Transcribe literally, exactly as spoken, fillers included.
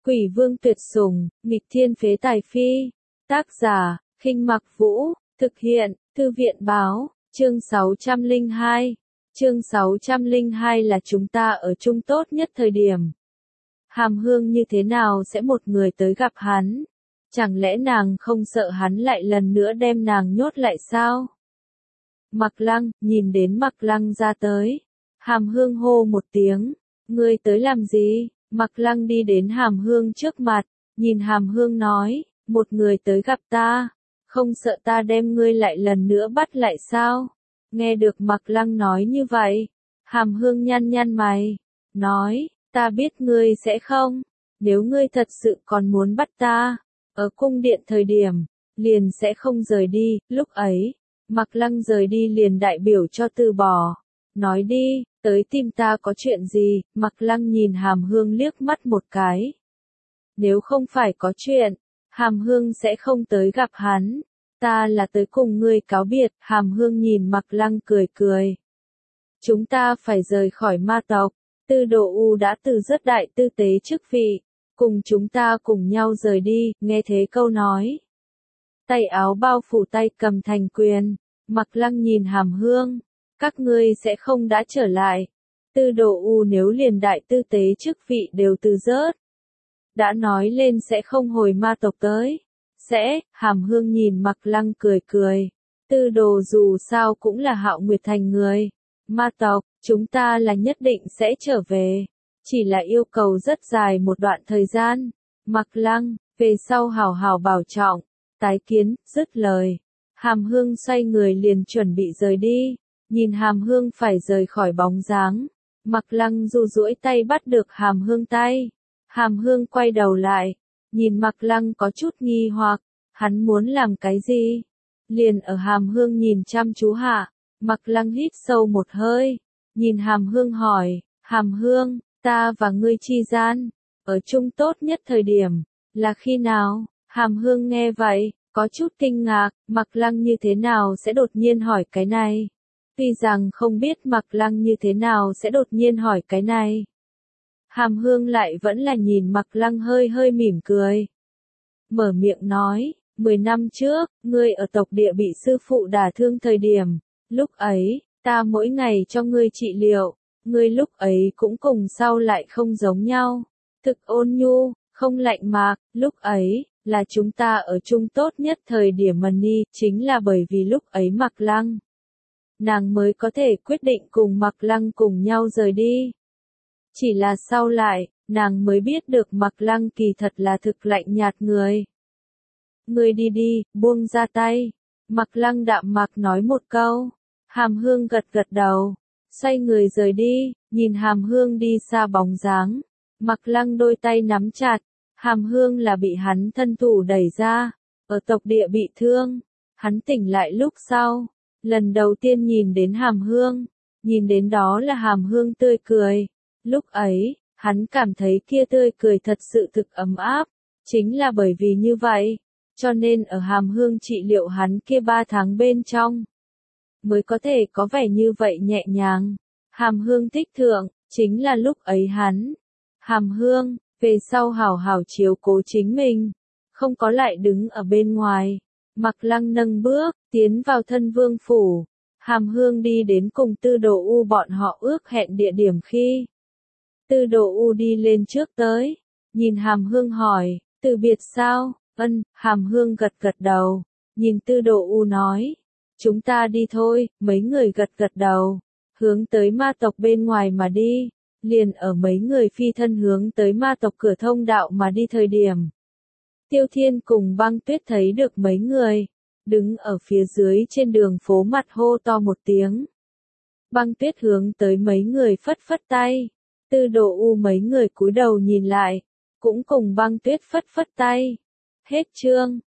Quỷ vương tuyệt sủng, nghịch thiên phế tài phi. Tác giả, Khinh Mặc Vũ, thực hiện, Thư viện báo, chương sáu trăm lẻ hai. Chương sáu trăm lẻ hai là chúng ta ở chung tốt nhất thời điểm. Hàm Hương như thế nào sẽ một người tới gặp hắn? Chẳng lẽ nàng không sợ hắn lại lần nữa đem nàng nhốt lại sao? Mặc Lăng, nhìn đến Mặc Lăng ra tới. Hàm Hương hô một tiếng, ngươi tới làm gì? Mặc Lăng đi đến Hàm Hương trước mặt, nhìn Hàm Hương nói, một người tới gặp ta, không sợ ta đem ngươi lại lần nữa bắt lại sao? Nghe được Mặc Lăng nói như vậy, Hàm Hương nhăn nhăn mày, nói, ta biết ngươi sẽ không, nếu ngươi thật sự còn muốn bắt ta, ở cung điện thời điểm, liền sẽ không rời đi, lúc ấy, Mặc Lăng rời đi liền đại biểu cho từ bỏ, nói đi, tới tìm ta có chuyện gì? Mặc Lăng nhìn Hàm Hương liếc mắt một cái. Nếu không phải có chuyện, Hàm Hương sẽ không tới gặp hắn. Ta là tới cùng ngươi cáo biệt. Hàm Hương nhìn Mặc Lăng cười cười. Chúng ta phải rời khỏi ma tộc. Tư Đồ U đã từ rất đại tư tế chức vị. Cùng chúng ta cùng nhau rời đi. Nghe thế câu nói. Tay áo bao phủ tay cầm thành quyền. Mặc Lăng nhìn Hàm Hương. Các ngươi sẽ không đã trở lại. Tư Đồ U nếu liền đại tư tế chức vị đều từ rớt. Đã nói lên sẽ không hồi ma tộc tới. Sẽ, Hàm Hương nhìn Mặc Lăng cười cười. Tư Đồ dù sao cũng là Hạo Nguyệt Thành người. Ma tộc, chúng ta là nhất định sẽ trở về. Chỉ là yêu cầu rất dài một đoạn thời gian. Mặc Lăng, về sau hào hào bảo trọng. Tái kiến, dứt lời. Hàm Hương xoay người liền chuẩn bị rời đi. Nhìn Hàm Hương phải rời khỏi bóng dáng. Mặc Lăng du duỗi tay bắt được Hàm Hương tay. Hàm Hương quay đầu lại. Nhìn Mặc Lăng có chút nghi hoặc. Hắn muốn làm cái gì? Liền ở Hàm Hương nhìn chăm chú hạ. Mặc Lăng hít sâu một hơi. Nhìn Hàm Hương hỏi. Hàm Hương, ta và ngươi chi gian. Ở chung tốt nhất thời điểm. Là khi nào? Hàm Hương nghe vậy. Có chút kinh ngạc. Mặc Lăng như thế nào sẽ đột nhiên hỏi cái này? Tuy rằng không biết Mặc Lăng như thế nào sẽ đột nhiên hỏi cái này. Hàm Hương lại vẫn là nhìn Mặc Lăng hơi hơi mỉm cười. Mở miệng nói, mười năm trước, ngươi ở tộc địa bị sư phụ đả thương thời điểm. Lúc ấy, ta mỗi ngày cho ngươi trị liệu. Ngươi lúc ấy cũng cùng sau lại không giống nhau. Thực ôn nhu, không lạnh mạc, lúc ấy, là chúng ta ở chung tốt nhất thời điểm mần ni, chính là bởi vì lúc ấy Mặc Lăng. Nàng mới có thể quyết định cùng Mặc Lăng cùng nhau rời đi. Chỉ là sau lại, nàng mới biết được Mặc Lăng kỳ thật là thực lạnh nhạt người. Ngươi đi đi, buông ra tay. Mặc Lăng đạm mạc nói một câu. Hàm Hương gật gật đầu. Xoay người rời đi, nhìn Hàm Hương đi xa bóng dáng. Mặc Lăng đôi tay nắm chặt. Hàm Hương là bị hắn thân thủ đẩy ra. Ở tộc địa bị thương. Hắn tỉnh lại lúc sau. Lần đầu tiên nhìn đến Hàm Hương, nhìn đến đó là Hàm Hương tươi cười. Lúc ấy, hắn cảm thấy kia tươi cười thật sự thực ấm áp. Chính là bởi vì như vậy, cho nên ở Hàm Hương trị liệu hắn kia ba tháng bên trong, mới có thể có vẻ như vậy nhẹ nhàng. Hàm Hương thích thượng, chính là lúc ấy hắn. Hàm Hương, về sau hảo hảo chiếu cố chính mình, không có lại đứng ở bên ngoài. Mặc Lăng nâng bước, tiến vào thân vương phủ. Hàm Hương đi đến cùng Tư Đồ U bọn họ ước hẹn địa điểm khi. Tư Đồ U đi lên trước tới. Nhìn Hàm Hương hỏi, từ biệt sao? Ân, Hàm Hương gật gật đầu. Nhìn Tư Đồ U nói, chúng ta đi thôi, mấy người gật gật đầu. Hướng tới ma tộc bên ngoài mà đi. Liền ở mấy người phi thân hướng tới ma tộc cửa thông đạo mà đi thời điểm. Tiêu Thiên cùng Băng Tuyết thấy được mấy người, đứng ở phía dưới trên đường phố mặt hô to một tiếng. Băng Tuyết hướng tới mấy người phất phất tay, Tư Đồ U mấy người cúi đầu nhìn lại, cũng cùng Băng Tuyết phất phất tay. Hết chương.